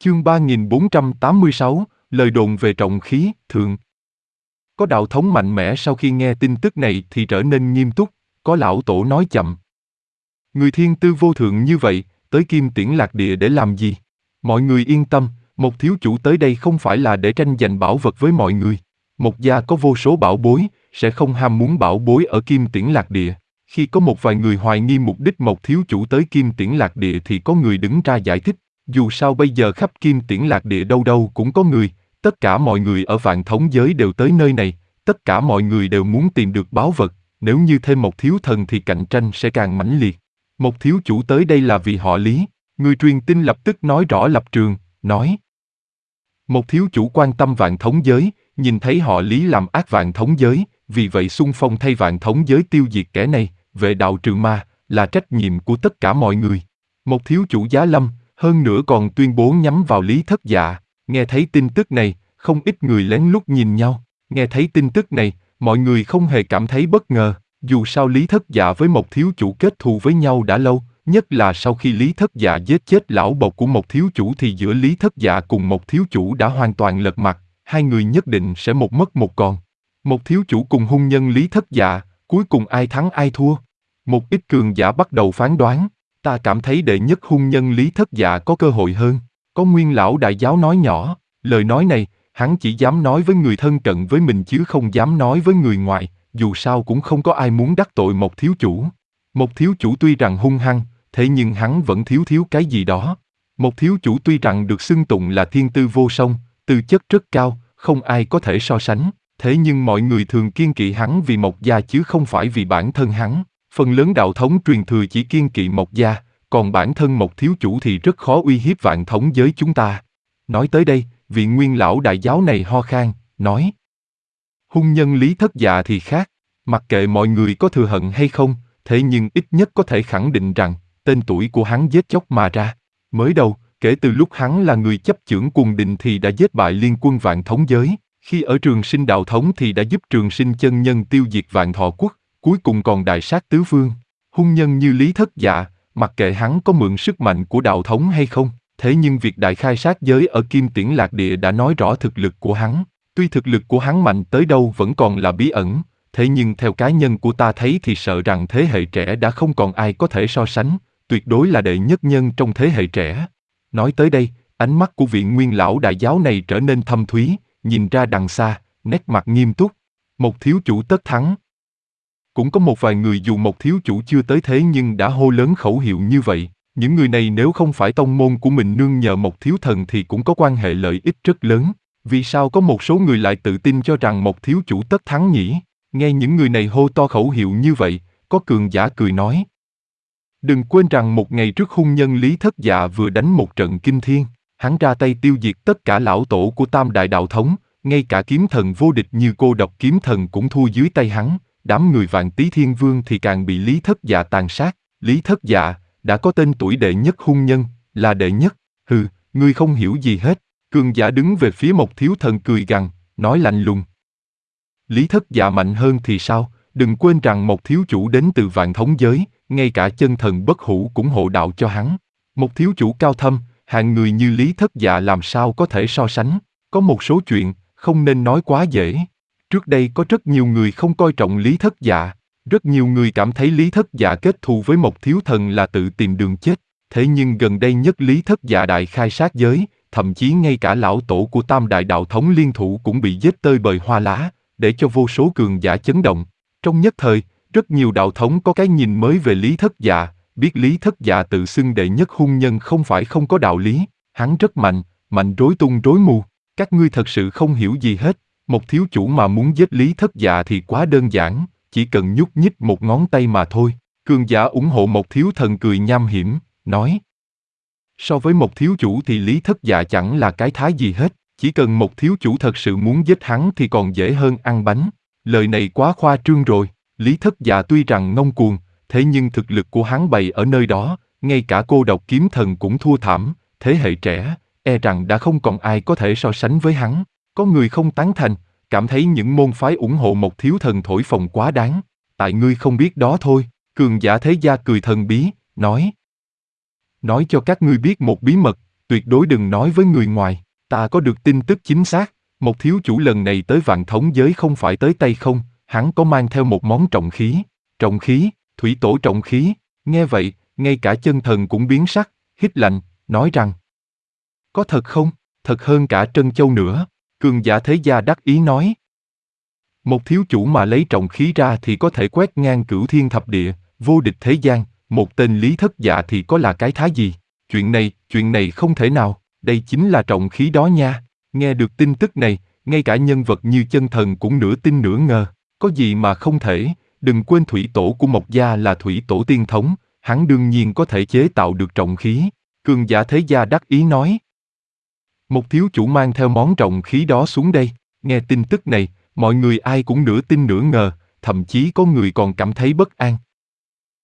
Chương 3486, lời đồn về trọng khí, thượng. Có đạo thống mạnh mẽ sau khi nghe tin tức này thì trở nên nghiêm túc, có lão tổ nói chậm. Người thiên tư vô thượng như vậy, tới Kim Tiễn Lạc Địa để làm gì? Mọi người yên tâm, một thiếu chủ tới đây không phải là để tranh giành bảo vật với mọi người. Một gia có vô số bảo bối, sẽ không ham muốn bảo bối ở Kim Tiễn Lạc Địa. Khi có một vài người hoài nghi mục đích một thiếu chủ tới Kim Tiễn Lạc Địa thì có người đứng ra giải thích. Dù sao bây giờ khắp Kim Tiễn Lạc Địa đâu đâu cũng có người, tất cả mọi người ở vạn thống giới đều tới nơi này, tất cả mọi người đều muốn tìm được báu vật, nếu như thêm một thiếu thần thì cạnh tranh sẽ càng mãnh liệt. Một thiếu chủ tới đây là vì họ Lý, người truyền tin lập tức nói rõ lập trường, nói. Một thiếu chủ quan tâm vạn thống giới, nhìn thấy họ Lý làm ác vạn thống giới, vì vậy xung phong thay vạn thống giới tiêu diệt kẻ này, vệ đạo trừ ma, là trách nhiệm của tất cả mọi người. Một thiếu chủ giá lâm, hơn nữa còn tuyên bố nhắm vào Lý Thất Dạ. Nghe thấy tin tức này, không ít người lén lút nhìn nhau. Nghe thấy tin tức này, mọi người không hề cảm thấy bất ngờ. Dù sao Lý Thất Dạ với một thiếu chủ kết thù với nhau đã lâu, nhất là sau khi Lý Thất Dạ giết chết lão bộc của một thiếu chủ thì giữa Lý Thất Dạ cùng một thiếu chủ đã hoàn toàn lật mặt, hai người nhất định sẽ một mất một còn. Một thiếu chủ cùng hung nhân Lý Thất Dạ, cuối cùng ai thắng ai thua? Một ít cường giả bắt đầu phán đoán. Ta cảm thấy đệ nhất hung nhân Lý Thất Dạ có cơ hội hơn. Có Nguyên lão đại giáo nói nhỏ, lời nói này, hắn chỉ dám nói với người thân cận với mình chứ không dám nói với người ngoài, dù sao cũng không có ai muốn đắc tội một thiếu chủ. Một thiếu chủ tuy rằng hung hăng, thế nhưng hắn vẫn thiếu cái gì đó. Một thiếu chủ tuy rằng được xưng tụng là thiên tư vô song, tư chất rất cao, không ai có thể so sánh, thế nhưng mọi người thường kiêng kỵ hắn vì Mộc gia chứ không phải vì bản thân hắn. Phần lớn đạo thống truyền thừa chỉ kiêng kỵ Mộc gia, còn bản thân một thiếu chủ thì rất khó uy hiếp vạn thống giới chúng ta. Nói tới đây, vị Nguyên lão đại giáo này ho khan, nói. Hung nhân Lý Thất Dạ thì khác, mặc kệ mọi người có thừa hận hay không, thế nhưng ít nhất có thể khẳng định rằng, tên tuổi của hắn giết chóc mà ra. Mới đầu, kể từ lúc hắn là người chấp chưởng Quần Định thì đã giết bại liên quân vạn thống giới, khi ở Trường Sinh đạo thống thì đã giúp Trường Sinh chân nhân tiêu diệt vạn thọ quốc, cuối cùng còn đại sát tứ phương. Hung nhân như Lý Thất Dạ, mặc kệ hắn có mượn sức mạnh của đạo thống hay không, thế nhưng việc đại khai sát giới ở Kim Tiễn Lạc Địa đã nói rõ thực lực của hắn. Tuy thực lực của hắn mạnh tới đâu vẫn còn là bí ẩn, thế nhưng theo cá nhân của ta thấy thì sợ rằng thế hệ trẻ đã không còn ai có thể so sánh, tuyệt đối là đệ nhất nhân trong thế hệ trẻ. Nói tới đây, ánh mắt của vị Nguyên lão đại giáo này trở nên thâm thúy, nhìn ra đằng xa, nét mặt nghiêm túc. Một thiếu chủ tất thắng. Cũng có một vài người dù một thiếu chủ chưa tới thế nhưng đã hô lớn khẩu hiệu như vậy. Những người này nếu không phải tông môn của mình nương nhờ một thiếu thần thì cũng có quan hệ lợi ích rất lớn. Vì sao có một số người lại tự tin cho rằng một thiếu chủ tất thắng nhỉ? Nghe những người này hô to khẩu hiệu như vậy, có cường giả cười nói. Đừng quên rằng một ngày trước hung nhân Lý Thất Dạ vừa đánh một trận kinh thiên. Hắn ra tay tiêu diệt tất cả lão tổ của Tam Đại Đạo Thống, ngay cả kiếm thần vô địch như Cô Độc Kiếm Thần cũng thua dưới tay hắn. Đám người Vạn Tý Thiên Vương thì càng bị Lý Thất Dạ tàn sát. Lý Thất Dạ đã có tên tuổi đệ nhất hung nhân, là đệ nhất. Hừ, ngươi không hiểu gì hết. Cường giả đứng về phía một thiếu thần cười gằn, nói lạnh lùng. Lý Thất Dạ mạnh hơn thì sao? Đừng quên rằng một thiếu chủ đến từ vạn thống giới, ngay cả chân thần bất hủ cũng hộ đạo cho hắn. Một thiếu chủ cao thâm, hạng người như Lý Thất Dạ làm sao có thể so sánh? Có một số chuyện, không nên nói quá dễ. Trước đây có rất nhiều người không coi trọng Lý Thất Dạ. Rất nhiều người cảm thấy Lý Thất Dạ kết thù với một thiếu thần là tự tìm đường chết. Thế nhưng gần đây nhất Lý Thất Dạ đại khai sát giới, thậm chí ngay cả lão tổ của Tam Đại Đạo Thống liên thủ cũng bị giết tơi bời hoa lá, để cho vô số cường giả chấn động. Trong nhất thời, rất nhiều đạo thống có cái nhìn mới về Lý Thất Dạ, biết Lý Thất Dạ tự xưng đệ nhất hung nhân không phải không có đạo lý, hắn rất mạnh, mạnh rối tung rối mù. Các ngươi thật sự không hiểu gì hết, một thiếu chủ mà muốn giết Lý Thất Dạ thì quá đơn giản, chỉ cần nhúc nhích một ngón tay mà thôi. Cường giả ủng hộ một thiếu thần cười nham hiểm, nói. So với một thiếu chủ thì Lý Thất Dạ chẳng là cái thá gì hết, chỉ cần một thiếu chủ thật sự muốn giết hắn thì còn dễ hơn ăn bánh. Lời này quá khoa trương rồi, Lý Thất Dạ tuy rằng ngông cuồng, thế nhưng thực lực của hắn bày ở nơi đó, ngay cả Cô Độc Kiếm Thần cũng thua thảm, thế hệ trẻ, e rằng đã không còn ai có thể so sánh với hắn. Có người không tán thành, cảm thấy những môn phái ủng hộ một thiếu thần thổi phồng quá đáng. Tại ngươi không biết đó thôi, cường giả thế gia cười thần bí, nói. Nói cho các ngươi biết một bí mật, tuyệt đối đừng nói với người ngoài, ta có được tin tức chính xác, một thiếu chủ lần này tới Vạn Thống Giới không phải tới tay không, hắn có mang theo một món trọng khí. Trọng khí, thủy tổ trọng khí, nghe vậy, ngay cả chân thần cũng biến sắc, hít lạnh, nói rằng: có thật không? Thật hơn cả trân châu nữa, cường giả thế gia đắc ý nói. Một thiếu chủ mà lấy trọng khí ra thì có thể quét ngang cửu thiên thập địa, vô địch thế gian, một tên Lý Thất Dạ thì có là cái thá gì? Chuyện này không thể nào, đây chính là trọng khí đó nha. Nghe được tin tức này, ngay cả nhân vật như chân thần cũng nửa tin nửa ngờ, có gì mà không thể, đừng quên thủy tổ của Mộc Gia là thủy tổ tiên thống, hắn đương nhiên có thể chế tạo được trọng khí. Cường giả thế gia đắc ý nói. Một thiếu chủ mang theo món trọng khí đó xuống đây, nghe tin tức này, mọi người ai cũng nửa tin nửa ngờ, thậm chí có người còn cảm thấy bất an.